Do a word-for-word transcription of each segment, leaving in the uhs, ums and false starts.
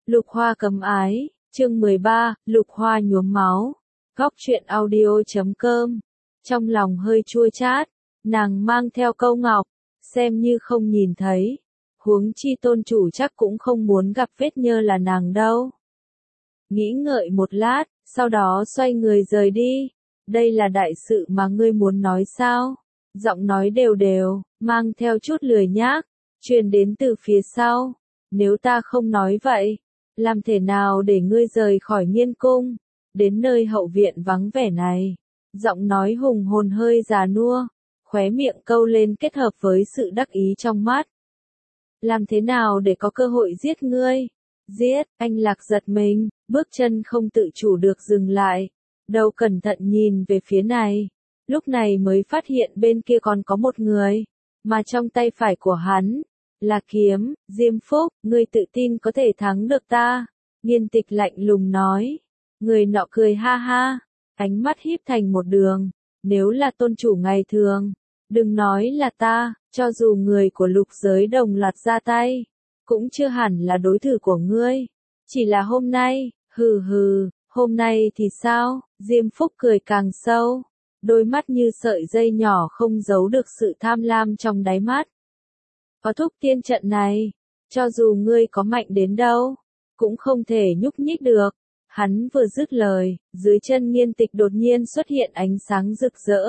Lục Hoa cấm ái, chương mười ba, Lục Hoa nhuốm máu. Góc truyện audio chấm com. Trong lòng hơi chua chát, nàng mang theo câu ngọc, xem như không nhìn thấy. Huống chi tôn chủ chắc cũng không muốn gặp vết nhơ là nàng đâu. Nghĩ ngợi một lát, sau đó xoay người rời đi. Đây là đại sự mà ngươi muốn nói sao? Giọng nói đều đều, mang theo chút lười nhác, truyền đến từ phía sau. Nếu ta không nói vậy, làm thể nào để ngươi rời khỏi Nghiên cung, đến nơi hậu viện vắng vẻ này? Giọng nói hùng hồn hơi già nua, khóe miệng câu lên kết hợp với sự đắc ý trong mắt. Làm thế nào để có cơ hội giết ngươi? Giết, anh Lạc giật mình, bước chân không tự chủ được dừng lại, đầu cẩn thận nhìn về phía này. Lúc này mới phát hiện bên kia còn có một người, mà trong tay phải của hắn là kiếm. Diêm Phúc, ngươi tự tin có thể thắng được ta? Nghiên Tịch lạnh lùng nói. Người nọ cười ha ha, ánh mắt híp thành một đường. Nếu là tôn chủ ngày thường, đừng nói là ta, cho dù người của lục giới đồng loạt ra tay, cũng chưa hẳn là đối thủ của ngươi. Chỉ là hôm nay, hừ hừ, hôm nay thì sao? Diêm Phúc cười càng sâu, đôi mắt như sợi dây nhỏ không giấu được sự tham lam trong đáy mắt. Có thúc tiên trận này, cho dù ngươi có mạnh đến đâu, cũng không thể nhúc nhích được. Hắn vừa dứt lời, dưới chân Nghiên Tịch đột nhiên xuất hiện ánh sáng rực rỡ.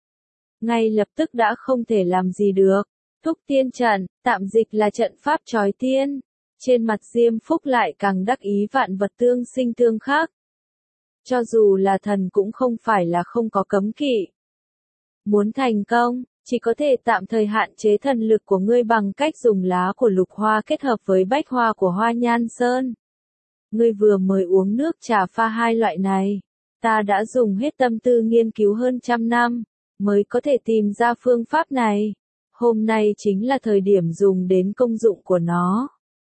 Ngay lập tức đã không thể làm gì được. Thúc tiên trận, tạm dịch là trận pháp trói tiên. Trên mặt Diêm Phúc lại càng đắc ý vạn vật tương sinh tương khắc. Cho dù là thần cũng không phải là không có cấm kỵ. Muốn thành công, chỉ có thể tạm thời hạn chế thần lực của ngươi bằng cách dùng lá của lục hoa kết hợp với bách hoa của hoa nhan sơn. Ngươi vừa mới uống nước trà pha hai loại này, ta đã dùng hết tâm tư nghiên cứu hơn trăm năm, mới có thể tìm ra phương pháp này. Hôm nay chính là thời điểm dùng đến công dụng của nó.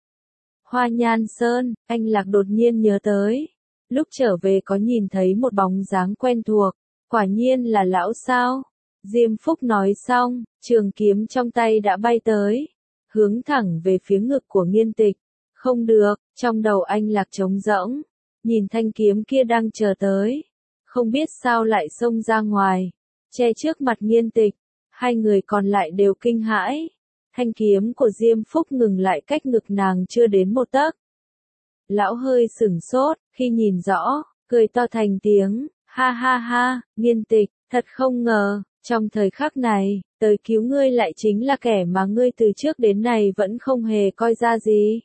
Hoa nhan sơn, anh Lạc đột nhiên nhớ tới. Lúc trở về có nhìn thấy một bóng dáng quen thuộc, quả nhiên là lão sao. Diêm Phúc nói xong, trường kiếm trong tay đã bay tới, hướng thẳng về phía ngực của Nghiên Tịch. Không được, trong đầu anh Lạc trống rỗng, nhìn thanh kiếm kia đang chờ tới, không biết sao lại xông ra ngoài, che trước mặt Nghiên Tịch. Hai người còn lại đều kinh hãi, thanh kiếm của Diêm Phúc ngừng lại cách ngực nàng chưa đến một tấc. Lão hơi sửng sốt, khi nhìn rõ, cười to thành tiếng, ha ha ha, Nghiên Tịch, thật không ngờ, trong thời khắc này, tới cứu ngươi lại chính là kẻ mà ngươi từ trước đến nay vẫn không hề coi ra gì.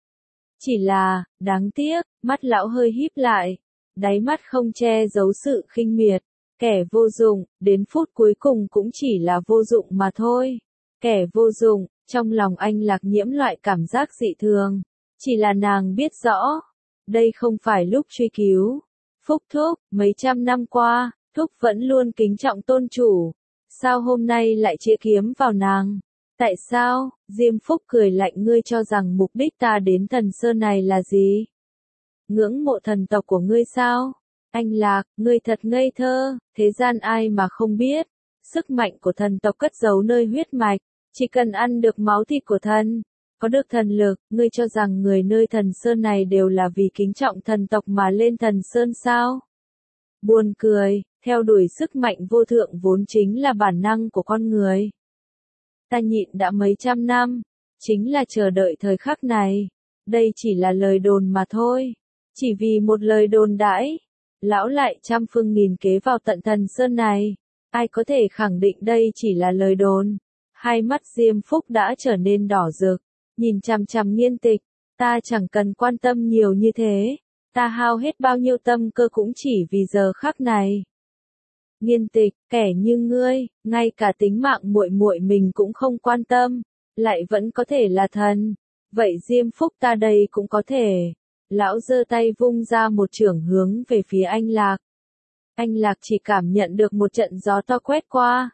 Chỉ là, đáng tiếc, mắt lão hơi híp lại, đáy mắt không che giấu sự khinh miệt. Kẻ vô dụng, đến phút cuối cùng cũng chỉ là vô dụng mà thôi. Kẻ vô dụng, trong lòng anh Lạc nhiễm loại cảm giác dị thường. Chỉ là nàng biết rõ, đây không phải lúc truy cứu. Phúc thúc, mấy trăm năm qua, thúc vẫn luôn kính trọng tôn chủ. Sao hôm nay lại chĩa kiếm vào nàng? Tại sao? Diêm Phúc cười lạnh, ngươi cho rằng mục đích ta đến Thần Sơn này là gì? Ngưỡng mộ thần tộc của ngươi sao? Anh Lạc, ngươi thật ngây thơ, thế gian ai mà không biết. Sức mạnh của thần tộc cất giấu nơi huyết mạch, chỉ cần ăn được máu thịt của thần, có được thần lực, ngươi cho rằng người nơi Thần Sơn này đều là vì kính trọng thần tộc mà lên Thần Sơn sao? Buồn cười, theo đuổi sức mạnh vô thượng vốn chính là bản năng của con người. Ta nhịn đã mấy trăm năm, chính là chờ đợi thời khắc này. Đây chỉ là lời đồn mà thôi. Chỉ vì một lời đồn đãi, lão lại trăm phương nghìn kế vào tận Thần Sơn này. Ai có thể khẳng định đây chỉ là lời đồn? Hai mắt Diêm Phúc đã trở nên đỏ rực, nhìn chằm chằm Nghiên Tịch. Ta chẳng cần quan tâm nhiều như thế. Ta hao hết bao nhiêu tâm cơ cũng chỉ vì giờ khắc này. Nghiên Tịch, kẻ như ngươi, ngay cả tính mạng muội muội mình cũng không quan tâm, lại vẫn có thể là thần. Vậy Diêm Phúc ta đây cũng có thể. Lão giơ tay vung ra một chưởng hướng về phía anh Lạc. Anh Lạc chỉ cảm nhận được một trận gió to quét qua,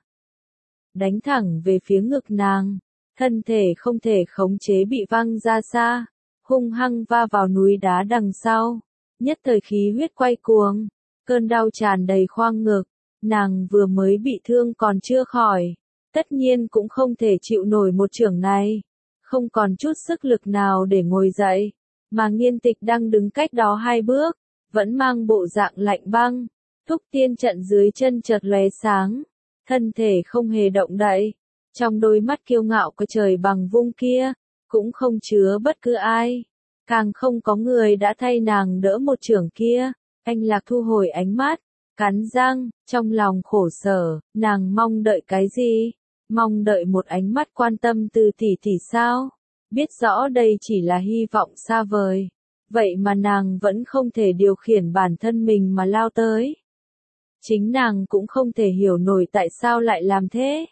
đánh thẳng về phía ngực nàng. Thân thể không thể khống chế bị văng ra xa, hung hăng va vào núi đá đằng sau. Nhất thời khí huyết quay cuồng, cơn đau tràn đầy khoang ngực. Nàng vừa mới bị thương còn chưa khỏi, tất nhiên cũng không thể chịu nổi một chưởng này. Không còn chút sức lực nào để ngồi dậy. mà Nghiên Tịch đang đứng cách đó hai bước, vẫn mang bộ dạng lạnh băng. Túc Tiên Trận dưới chân chợt lóe sáng, thân thể không hề động đậy, trong đôi mắt kiêu ngạo của trời bằng vung kia, cũng không chứa bất cứ ai, càng không có người đã thay nàng đỡ một chưởng kia. Anh Lạc thu hồi ánh mắt, cắn răng, trong lòng khổ sở, nàng mong đợi cái gì? Mong đợi một ánh mắt quan tâm từ tỷ tỷ sao? Biết rõ đây chỉ là hy vọng xa vời, vậy mà nàng vẫn không thể điều khiển bản thân mình mà lao tới. Chính nàng cũng không thể hiểu nổi tại sao lại làm thế.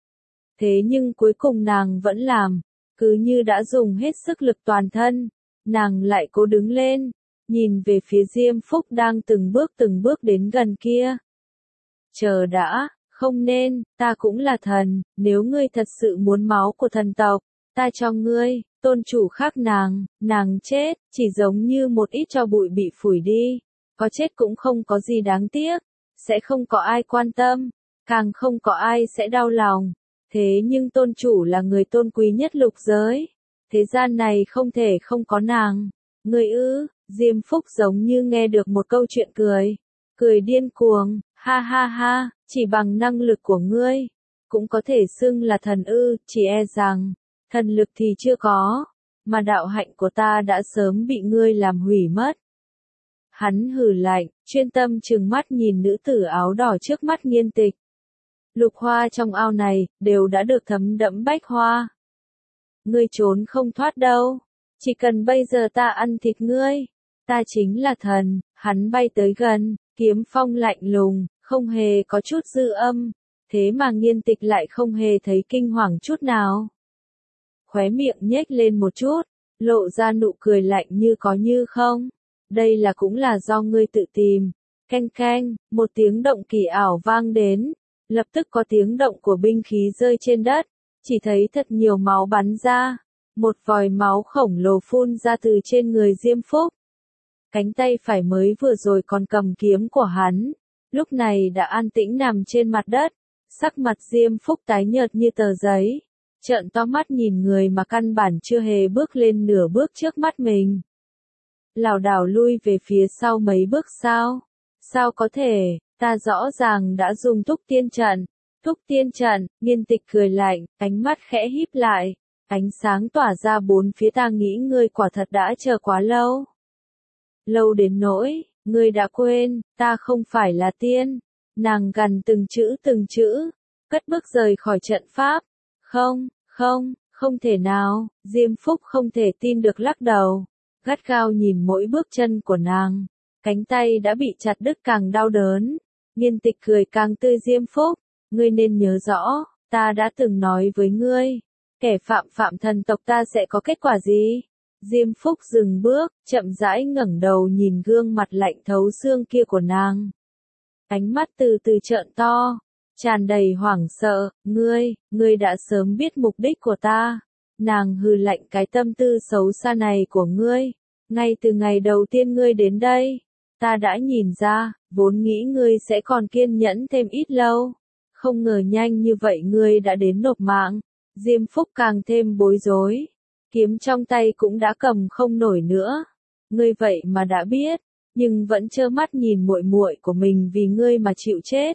Thế nhưng cuối cùng nàng vẫn làm, cứ như đã dùng hết sức lực toàn thân, nàng lại cố đứng lên, nhìn về phía Diêm Phúc đang từng bước từng bước đến gần kia. Chờ đã, không nên, ta cũng là thần, nếu ngươi thật sự muốn máu của thần tộc, ta cho ngươi. Tôn chủ khác nàng, nàng chết, chỉ giống như một ít tro bụi bị phủi đi, có chết cũng không có gì đáng tiếc, sẽ không có ai quan tâm, càng không có ai sẽ đau lòng. Thế nhưng tôn chủ là người tôn quý nhất lục giới, thế gian này không thể không có nàng. Ngươi ư? Diêm Phúc giống như nghe được một câu chuyện cười, cười điên cuồng, ha ha ha, chỉ bằng năng lực của ngươi, cũng có thể xưng là thần ư? Chỉ e rằng, thần lực thì chưa có, mà đạo hạnh của ta đã sớm bị ngươi làm hủy mất. Hắn hừ lạnh, chuyên tâm trừng mắt nhìn nữ tử áo đỏ trước mắt Nghiên Tịch. Lục hoa trong ao này, đều đã được thấm đẫm bách hoa. Ngươi trốn không thoát đâu, chỉ cần bây giờ ta ăn thịt ngươi, ta chính là thần. Hắn bay tới gần, kiếm phong lạnh lùng, không hề có chút dư âm, thế mà Nghiên Tịch lại không hề thấy kinh hoàng chút nào. Khóe miệng nhếch lên một chút, lộ ra nụ cười lạnh như có như không. Đây là cũng là do ngươi tự tìm. Canh canh, một tiếng động kỳ ảo vang đến, lập tức có tiếng động của binh khí rơi trên đất, chỉ thấy thật nhiều máu bắn ra, một vòi máu khổng lồ phun ra từ trên người Diêm Phúc. Cánh tay phải mới vừa rồi còn cầm kiếm của hắn, lúc này đã an tĩnh nằm trên mặt đất, sắc mặt Diêm Phúc tái nhợt như tờ giấy, trợn to mắt nhìn người mà căn bản chưa hề bước lên nửa bước trước mắt mình. Lảo đảo lui về phía sau mấy bước. Sao? Sao có thể, ta rõ ràng đã dùng Túc Tiên Trận. Túc Tiên Trận, Nghiên Tịch cười lạnh, ánh mắt khẽ híp lại, ánh sáng tỏa ra bốn phía. Ta nghĩ ngươi quả thật đã chờ quá lâu. Lâu đến nỗi, ngươi đã quên, ta không phải là tiên. Nàng gằn từng chữ từng chữ, cất bước rời khỏi trận pháp. Không, không, không thể nào. Diêm Phúc không thể tin được lắc đầu, gắt gao nhìn mỗi bước chân của nàng, cánh tay đã bị chặt đứt càng đau đớn. Nghiên Tịch cười càng tươi. Diêm Phúc, ngươi nên nhớ rõ, ta đã từng nói với ngươi, kẻ phạm phạm thần tộc ta sẽ có kết quả gì? Diêm Phúc dừng bước, chậm rãi ngẩng đầu nhìn gương mặt lạnh thấu xương kia của nàng. Ánh mắt từ từ trợn to, tràn đầy hoảng sợ. Ngươi, ngươi đã sớm biết mục đích của ta. Nàng hừ lạnh, cái tâm tư xấu xa này của ngươi, ngay từ ngày đầu tiên ngươi đến đây, ta đã nhìn ra, vốn nghĩ ngươi sẽ còn kiên nhẫn thêm ít lâu. Không ngờ nhanh như vậy ngươi đã đến nộp mạng. Diêm Phúc càng thêm bối rối, kiếm trong tay cũng đã cầm không nổi nữa. Ngươi vậy mà đã biết, nhưng vẫn trơ mắt nhìn muội muội của mình vì ngươi mà chịu chết.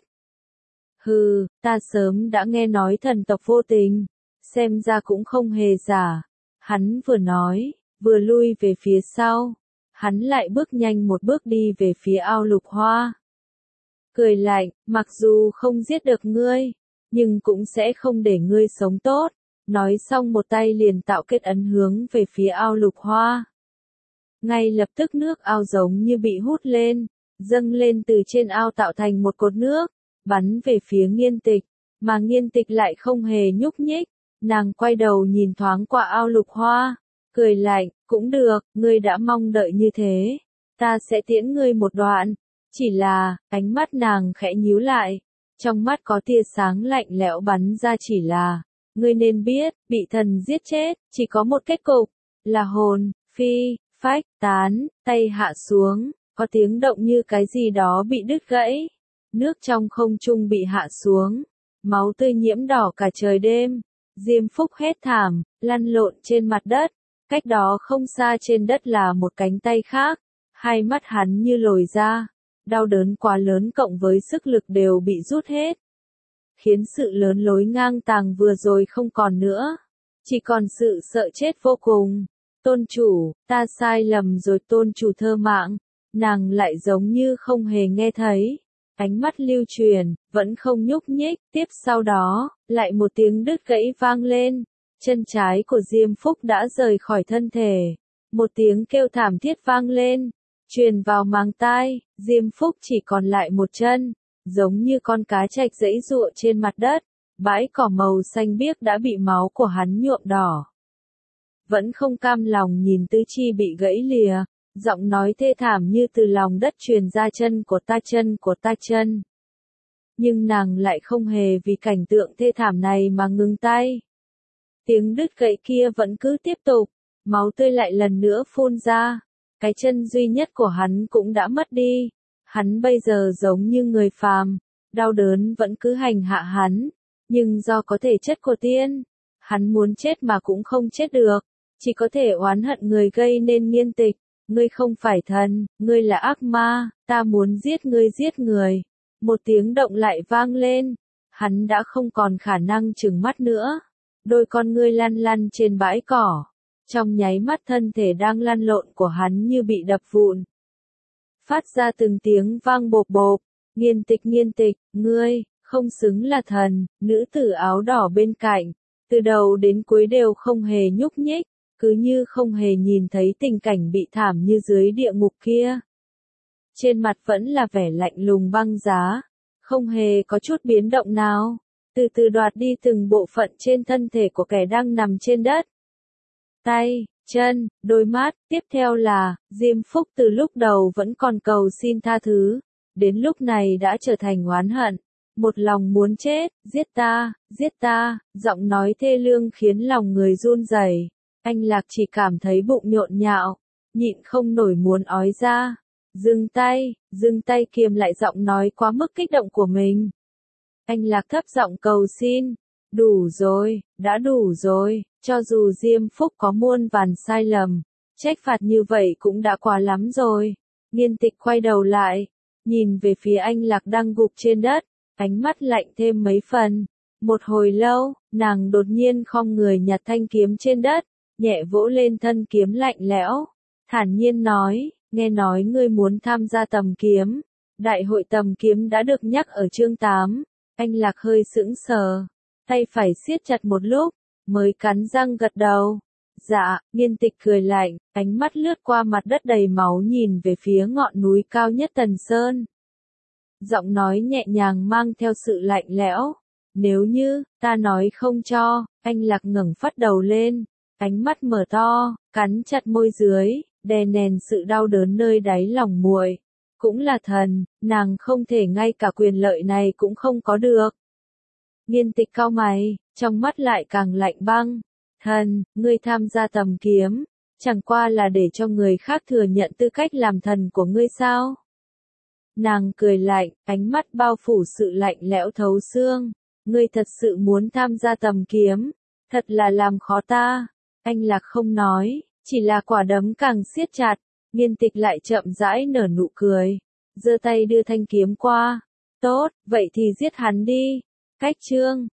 Hừ, ta sớm đã nghe nói thần tộc vô tình, xem ra cũng không hề giả. Hắn vừa nói, vừa lui về phía sau, hắn lại bước nhanh một bước đi về phía ao lục hoa. Cười lạnh, mặc dù không giết được ngươi, nhưng cũng sẽ không để ngươi sống tốt. Nói xong một tay liền tạo kết ấn hướng về phía ao lục hoa. Ngay lập tức nước ao giống như bị hút lên, dâng lên từ trên ao tạo thành một cột nước, bắn về phía Nghiên Tịch, mà Nghiên Tịch lại không hề nhúc nhích. Nàng quay đầu nhìn thoáng qua ao lục hoa, cười lạnh, cũng được, ngươi đã mong đợi như thế, ta sẽ tiễn ngươi một đoạn. Chỉ là, ánh mắt nàng khẽ nhíu lại, trong mắt có tia sáng lạnh lẽo bắn ra. Chỉ là, ngươi nên biết, bị thần giết chết, chỉ có một kết cục, là hồn, phi, phách, tán. Tay hạ xuống, có tiếng động như cái gì đó bị đứt gãy, nước trong không trung bị hạ xuống, máu tươi nhiễm đỏ cả trời đêm. Diêm Phúc hét thảm, lăn lộn trên mặt đất, Cách đó không xa trên đất là một cánh tay khác, hai mắt hắn như lồi ra, đau đớn quá lớn cộng với sức lực đều bị rút hết. Khiến sự lớn lối ngang tàng vừa rồi không còn nữa, chỉ còn sự sợ chết vô cùng. Tôn chủ, ta sai lầm rồi tôn chủ thơ mạng, nàng lại giống như không hề nghe thấy. Ánh mắt lưu truyền, vẫn không nhúc nhích, tiếp sau đó, lại một tiếng đứt gãy vang lên. Chân trái của Diêm Phúc đã rời khỏi thân thể. Một tiếng kêu thảm thiết vang lên, truyền vào màng tai, Diêm Phúc chỉ còn lại một chân, giống như con cá trạch giãy giụa trên mặt đất. Bãi cỏ màu xanh biếc đã bị máu của hắn nhuộm đỏ. Vẫn không cam lòng nhìn tứ chi bị gãy lìa, giọng nói thê thảm như từ lòng đất truyền ra, chân của ta, chân của ta, chân. Nhưng nàng lại không hề vì cảnh tượng thê thảm này mà ngừng tay. Tiếng đứt gãy kia vẫn cứ tiếp tục, máu tươi lại lần nữa phun ra. Cái chân duy nhất của hắn cũng đã mất đi. Hắn bây giờ giống như người phàm, đau đớn vẫn cứ hành hạ hắn, nhưng do có thể chất của tiên, hắn muốn chết mà cũng không chết được, chỉ có thể oán hận người gây nên Nghiên Tịch. Ngươi không phải thần, ngươi là ác ma, ta muốn giết ngươi, giết người. Một tiếng động lại vang lên, hắn đã không còn khả năng trừng mắt nữa. Đôi con ngươi lăn lăn trên bãi cỏ, trong nháy mắt thân thể đang lăn lộn của hắn như bị đập vụn. Phát ra từng tiếng vang bộp bộp, Nghiên Tịch, Nghiên Tịch, ngươi, không xứng là thần. Nữ tử áo đỏ bên cạnh, từ đầu đến cuối đều không hề nhúc nhích, cứ như không hề nhìn thấy tình cảnh bị thảm như dưới địa ngục kia. Trên mặt vẫn là vẻ lạnh lùng băng giá, không hề có chút biến động nào, từ từ đoạt đi từng bộ phận trên thân thể của kẻ đang nằm trên đất. Tay, chân, đôi mắt, tiếp theo là, Diêm Phúc từ lúc đầu vẫn còn cầu xin tha thứ, đến lúc này đã trở thành oán hận, một lòng muốn chết, giết ta, giết ta, giọng nói thê lương khiến lòng người run rẩy. Anh Lạc chỉ cảm thấy bụng nhộn nhạo, nhịn không nổi muốn ói ra. Dừng tay, dừng tay, kiềm lại giọng nói quá mức kích động của mình. Anh Lạc thấp giọng cầu xin, đủ rồi, đã đủ rồi, cho dù Diêm Phúc có muôn vàn sai lầm, trách phạt như vậy cũng đã quá lắm rồi. Nghiên Tịch quay đầu lại, nhìn về phía anh Lạc đang gục trên đất, ánh mắt lạnh thêm mấy phần. Một hồi lâu, nàng đột nhiên khom người nhặt thanh kiếm trên đất, nhẹ vỗ lên thân kiếm lạnh lẽo, thản nhiên nói, nghe nói ngươi muốn tham gia tầm kiếm. Đại hội tầm kiếm đã được nhắc ở chương tám, anh Lạc hơi sững sờ, tay phải siết chặt một lúc, mới cắn răng gật đầu. Dạ, Nghiên Tịch cười lạnh, ánh mắt lướt qua mặt đất đầy máu nhìn về phía ngọn núi cao nhất Tần Sơn. Giọng nói nhẹ nhàng mang theo sự lạnh lẽo, nếu như, ta nói không cho. Anh Lạc ngẩng phát đầu lên, ánh mắt mở to, cắn chặt môi dưới, đè nén sự đau đớn nơi đáy lòng muội. Cũng là thần, nàng không thể ngay cả quyền lợi này cũng không có được. Nghiên Tịch cau mày, trong mắt lại càng lạnh băng. Thần, ngươi tham gia tầm kiếm, chẳng qua là để cho người khác thừa nhận tư cách làm thần của ngươi sao? Nàng cười lạnh, ánh mắt bao phủ sự lạnh lẽo thấu xương. Ngươi thật sự muốn tham gia tầm kiếm, thật là làm khó ta. Anh Lạc không nói, chỉ là quả đấm càng siết chặt. Nghiên Tịch lại chậm rãi nở nụ cười, giơ tay đưa thanh kiếm qua. Tốt, vậy thì giết hắn đi. Cách chương